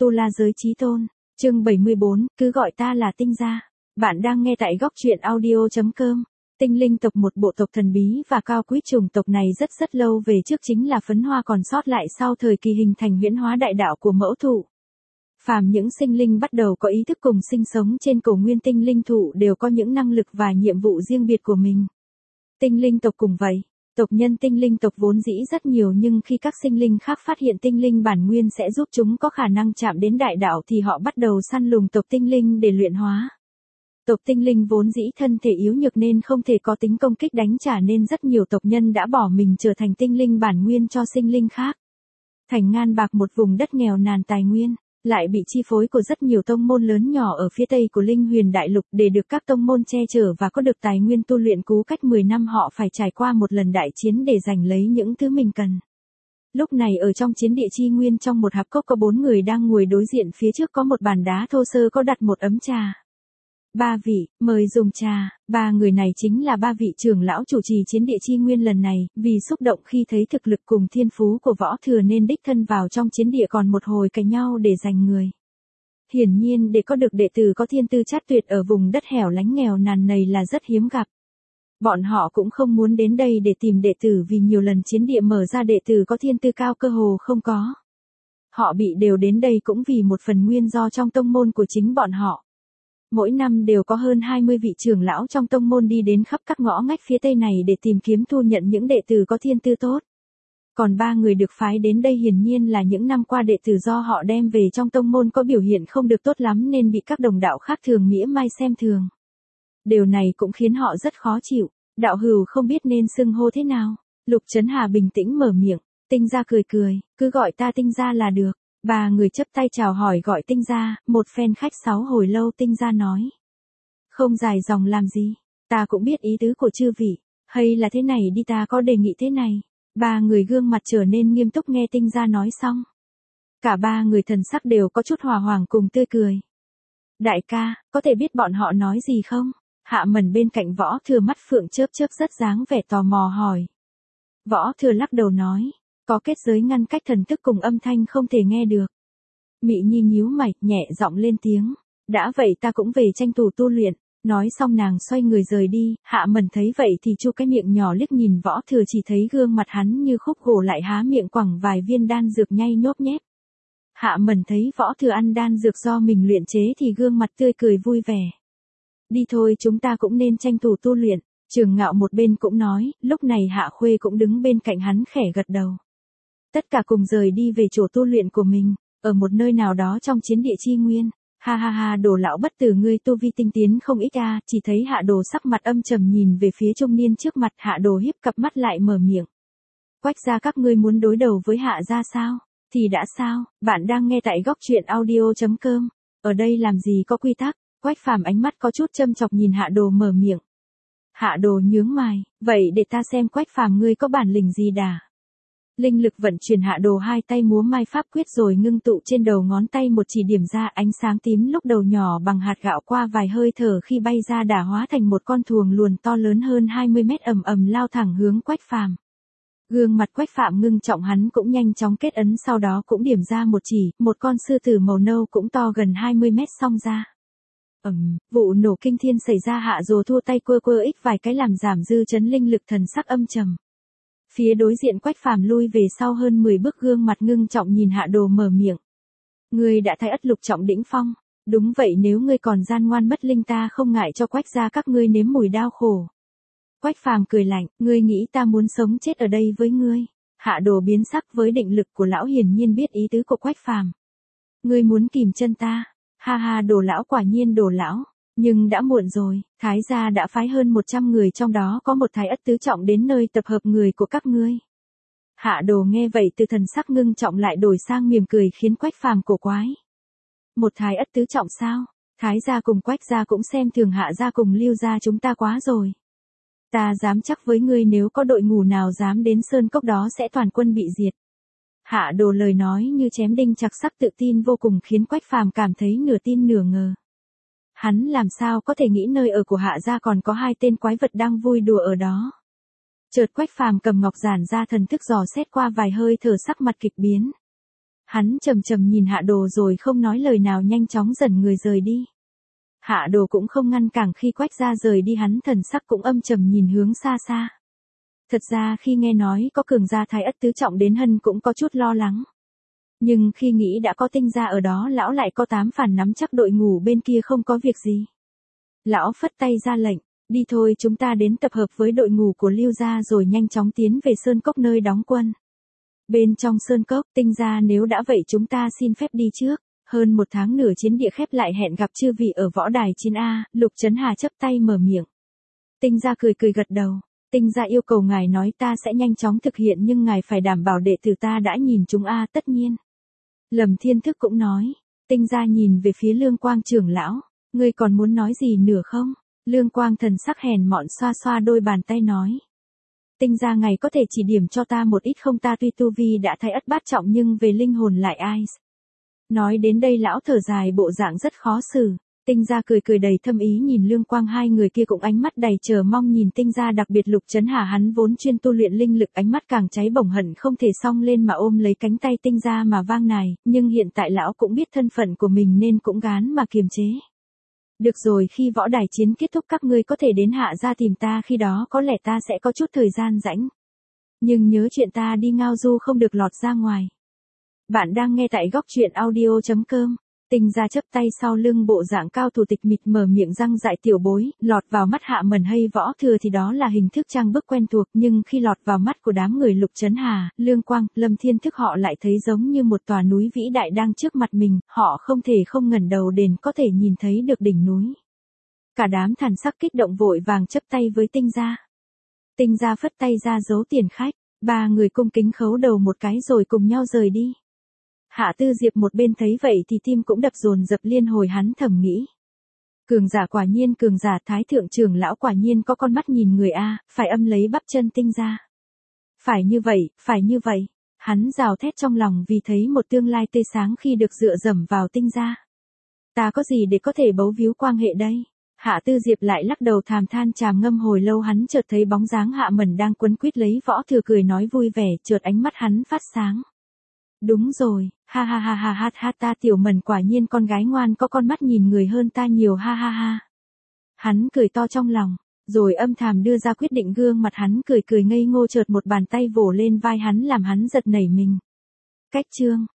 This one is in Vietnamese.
Tu La Giới Chí Tôn, chương 74, cứ gọi ta là Tinh Gia. Bạn đang nghe tại góc truyện audio.com. Tinh linh tộc, một bộ tộc thần bí và cao quý. Chủng tộc này rất lâu về trước chính là phấn hoa còn sót lại sau thời kỳ hình thành huyễn hóa đại đạo của mẫu thụ. Phàm những sinh linh bắt đầu có ý thức cùng sinh sống trên cổ nguyên tinh linh thụ đều có những năng lực và nhiệm vụ riêng biệt của mình. Tinh linh tộc cũng vậy. Tộc nhân tinh linh tộc vốn dĩ rất nhiều, nhưng khi các sinh linh khác phát hiện tinh linh bản nguyên sẽ giúp chúng có khả năng chạm đến đại đạo thì họ bắt đầu săn lùng tộc tinh linh để luyện hóa. Tộc tinh linh vốn dĩ thân thể yếu nhược nên không thể có tính công kích đánh trả, nên rất nhiều tộc nhân đã bỏ mình trở thành tinh linh bản nguyên cho sinh linh khác. Thành Ngan Bạc, một vùng đất nghèo nàn tài nguyên, lại bị chi phối của rất nhiều tông môn lớn nhỏ ở phía tây của Linh Huyền Đại Lục. Để được các tông môn che chở và có được tài nguyên tu luyện cú cách 10 năm, họ phải trải qua một lần đại chiến để giành lấy những thứ mình cần. Lúc này ở trong chiến địa chi nguyên, trong một hạp cốc có 4 người đang ngồi đối diện, phía trước có một bàn đá thô sơ có đặt một ấm trà. 3 vị, mời dùng trà. 3 người này chính là 3 vị trưởng lão chủ trì chiến địa chi nguyên lần này, vì xúc động khi thấy thực lực cùng thiên phú của Võ Thừa nên đích thân vào trong chiến địa còn một hồi cày nhau để giành người. Hiển nhiên để có được đệ tử có thiên tư chát tuyệt ở vùng đất hẻo lánh nghèo nàn này là rất hiếm gặp. Bọn họ cũng không muốn đến đây để tìm đệ tử, vì nhiều lần chiến địa mở ra đệ tử có thiên tư cao cơ hồ không có. Họ bị đều đến đây cũng vì một phần nguyên do trong tông môn của chính bọn họ. Mỗi năm đều có hơn 20 vị trưởng lão trong tông môn đi đến khắp các ngõ ngách phía tây này để tìm kiếm thu nhận những đệ tử có thiên tư tốt. Còn 3 người được phái đến đây hiển nhiên là những năm qua đệ tử do họ đem về trong tông môn có biểu hiện không được tốt lắm nên bị các đồng đạo khác thường mỉa mai xem thường. Điều này cũng khiến họ rất khó chịu. Đạo hữu không biết nên xưng hô thế nào. Lục Chấn Hà bình tĩnh mở miệng. Tinh Gia cười cười, cứ gọi ta Tinh Gia là được. 3 người chấp tay chào hỏi gọi Tinh Gia. Một phen khách sáo hồi lâu, Tinh Gia nói: không dài dòng làm gì, ta cũng biết ý tứ của chư vị. Hay là thế này đi, ta có đề nghị thế này. 3 người gương mặt trở nên nghiêm túc nghe Tinh Gia nói xong. Cả 3 người thần sắc đều có chút hòa hoảng cùng tươi cười. Đại ca, có thể biết bọn họ nói gì không? Hạ Mẩn bên cạnh Võ Thừa mắt phượng chớp chớp rất dáng vẻ tò mò hỏi. Võ Thừa lắc đầu nói: có kết giới ngăn cách thần thức cùng âm thanh không thể nghe được. Mị Nhi nhíu mày, nhẹ giọng lên tiếng: đã vậy ta cũng về tranh thủ tu luyện. Nói xong nàng xoay người rời đi. Hạ Mẩn thấy vậy thì chu cái miệng nhỏ liếc nhìn Võ Thừa, chỉ thấy gương mặt hắn như khúc gỗ, lại há miệng quẳng vài viên đan dược nhai nhóp nhép. Hạ Mẩn thấy Võ Thừa ăn đan dược do mình luyện chế thì gương mặt tươi cười vui vẻ. Đi thôi, chúng ta cũng nên tranh thủ tu luyện. Trường Ngạo một bên cũng nói. Lúc này Hạ Khuê cũng đứng bên cạnh hắn khẽ gật đầu. Tất cả cùng rời đi về chỗ tu luyện của mình, ở một nơi nào đó trong chiến địa chi nguyên. Ha ha ha, Đồ lão bất tử, ngươi tu vi tinh tiến không ít à. Chỉ thấy Hạ Đồ sắc mặt âm trầm nhìn về phía trung niên trước mặt. Hạ Đồ híp cặp mắt lại mở miệng. Quách gia các ngươi muốn đối đầu với Hạ gia sao? Thì đã sao? Bạn đang nghe tại góc truyện audio.com. Ở đây làm gì có quy tắc? Quách Phàm ánh mắt có chút châm chọc nhìn Hạ Đồ mở miệng. Hạ Đồ nhướng mày, vậy để ta xem Quách Phàm ngươi có bản lĩnh gì đà. Linh lực vận chuyển, Hạ Đồ hai tay múa mai pháp quyết rồi ngưng tụ trên đầu ngón tay, một chỉ điểm ra, ánh sáng tím lúc đầu nhỏ bằng hạt gạo, qua vài hơi thở khi bay ra đã hóa thành một con thuồng luồn to lớn hơn 20 mét, ầm ầm lao thẳng hướng Quách Phàm. Gương mặt Quách Phàm ngưng trọng, hắn cũng nhanh chóng kết ấn, sau đó cũng điểm ra một chỉ, một con sư tử màu nâu cũng to gần 20 mét xông ra. Vụ nổ kinh thiên xảy ra, Hạ Đồ thua tay quơ ích vài cái làm giảm dư chấn linh lực, thần sắc âm trầm. Phía đối diện Quách Phàm lui về sau hơn 10 bước, gương mặt ngưng trọng nhìn Hạ Đồ mở miệng. Ngươi đã thay ất lục trọng đỉnh phong. Đúng vậy, nếu ngươi còn gian ngoan mất linh, ta không ngại cho Quách gia các ngươi nếm mùi đau khổ. Quách Phàm cười lạnh, ngươi nghĩ ta muốn sống chết ở đây với ngươi? Hạ Đồ biến sắc, với định lực của lão hiển nhiên biết ý tứ của Quách Phàm. Ngươi muốn kìm chân ta? Ha ha, Đồ lão quả nhiên Đồ lão. Nhưng đã muộn rồi, Thái gia đã phái hơn 100 người, trong đó có một thái ất tứ trọng đến nơi tập hợp người của các ngươi. Hạ Đồ nghe vậy từ thần sắc ngưng trọng lại đổi sang mỉm cười, khiến Quách Phàm cổ quái. Một thái ất tứ trọng sao? Thái gia cùng Quách gia cũng xem thường Hạ gia cùng Lưu gia chúng ta quá rồi. Ta dám chắc với ngươi, nếu có đội ngũ nào dám đến sơn cốc đó sẽ toàn quân bị diệt. Hạ Đồ lời nói như chém đinh chặt sắt, tự tin vô cùng, khiến Quách Phàm cảm thấy nửa tin nửa ngờ. Hắn làm sao có thể nghĩ nơi ở của Hạ gia còn có 2 tên quái vật đang vui đùa ở đó. Chợt Quách Phàm cầm ngọc giản ra, thần thức dò xét qua vài hơi thở, sắc mặt kịch biến. Hắn chầm chầm nhìn Hạ Đồ rồi không nói lời nào nhanh chóng dần người rời đi. Hạ Đồ cũng không ngăn cản khi Quách Gia rời đi, hắn thần sắc cũng âm trầm nhìn hướng xa xa. Thật ra khi nghe nói có cường gia thái ất tứ trọng đến Hân cũng có chút lo lắng. Nhưng khi nghĩ đã có Tinh gia ở đó, lão lại có 8 phần nắm chắc đội ngũ bên kia không có việc gì. Lão phất tay ra lệnh, đi thôi, chúng ta đến tập hợp với đội ngũ của Lưu gia rồi nhanh chóng tiến về Sơn Cốc nơi đóng quân. Bên trong Sơn Cốc, Tinh gia nếu đã vậy chúng ta xin phép đi trước. Hơn 1 tháng nữa chiến địa khép lại, hẹn gặp chư vị ở võ đài chiến A. Lục Chấn Hà chắp tay mở miệng. Tinh gia cười cười gật đầu. Tinh gia yêu cầu ngài nói ta sẽ nhanh chóng thực hiện, nhưng ngài phải đảm bảo đệ tử ta đã nhìn chúng A. Tất nhiên. Lâm Thiên Thức cũng nói. Tinh gia nhìn về phía Lương Quang trưởng lão. Ngươi còn muốn nói gì nữa không? Lương Quang thần sắc hèn mọn xoa xoa đôi bàn tay nói. Tinh gia ngài có thể chỉ điểm cho ta một ít không? Ta tuy tu vi đã thái ất bát trọng nhưng về linh hồn lại ai. Nói đến đây lão thở dài, bộ dạng rất khó xử. Tinh gia cười cười đầy thâm ý nhìn Lương Quang, hai người kia cũng ánh mắt đầy chờ mong nhìn Tinh gia, đặc biệt Lục Chấn Hà, hắn vốn chuyên tu luyện linh lực, ánh mắt càng cháy bỏng hận không thể xông lên mà ôm lấy cánh tay Tinh gia mà vang nài, nhưng hiện tại lão cũng biết thân phận của mình nên cũng gán mà kiềm chế. Được rồi, khi võ đài chiến kết thúc các ngươi có thể đến Hạ gia tìm ta, khi đó có lẽ ta sẽ có chút thời gian rảnh. Nhưng nhớ chuyện ta đi ngao du không được lọt ra ngoài. Bạn đang nghe tại góc truyện audio.com. Tinh gia chấp tay sau lưng, bộ dạng cao thủ tịch mịch, mở miệng răng dại, tiểu bối. Lọt vào mắt Hạ Mẩn hay Võ Thừa thì đó là hình thức trang bức quen thuộc, nhưng khi lọt vào mắt của đám người Lục Chấn Hà, Lương Quang, Lâm Thiên Thức, họ lại thấy giống như một tòa núi vĩ đại đang trước mặt mình, họ không thể không ngẩng đầu đến có thể nhìn thấy được đỉnh núi. Cả đám thần sắc kích động vội vàng chấp tay với Tinh gia. Tinh gia phất tay ra dấu tiền khách, ba người cung kính khấu đầu một cái rồi cùng nhau rời đi. Hạ Tư Diệp một bên thấy vậy thì tim cũng đập dồn dập liên hồi, hắn thầm nghĩ. Cường giả quả nhiên cường giả, Thái thượng trưởng lão quả nhiên có con mắt nhìn người a, phải âm lấy bắp chân Tinh gia. Phải như vậy, phải như vậy. Hắn gào thét trong lòng vì thấy một tương lai tươi sáng khi được dựa dẫm vào Tinh gia. Ta có gì để có thể bấu víu quan hệ đây? Hạ Tư Diệp lại lắc đầu thàm than, tràm ngâm hồi lâu, hắn chợt thấy bóng dáng Hạ Mẩn đang quấn quýt lấy Võ Thừa, cười nói vui vẻ, chợt ánh mắt hắn phát sáng. Đúng rồi, ha ha ha ha ha ha, ta Tiểu Mẩn quả nhiên con gái ngoan, có con mắt nhìn người hơn ta nhiều, ha ha ha. Hắn cười to trong lòng, rồi âm thầm đưa ra quyết định, gương mặt hắn cười cười ngây ngô, chợt một bàn tay vỗ lên vai hắn làm hắn giật nảy mình. Cách chương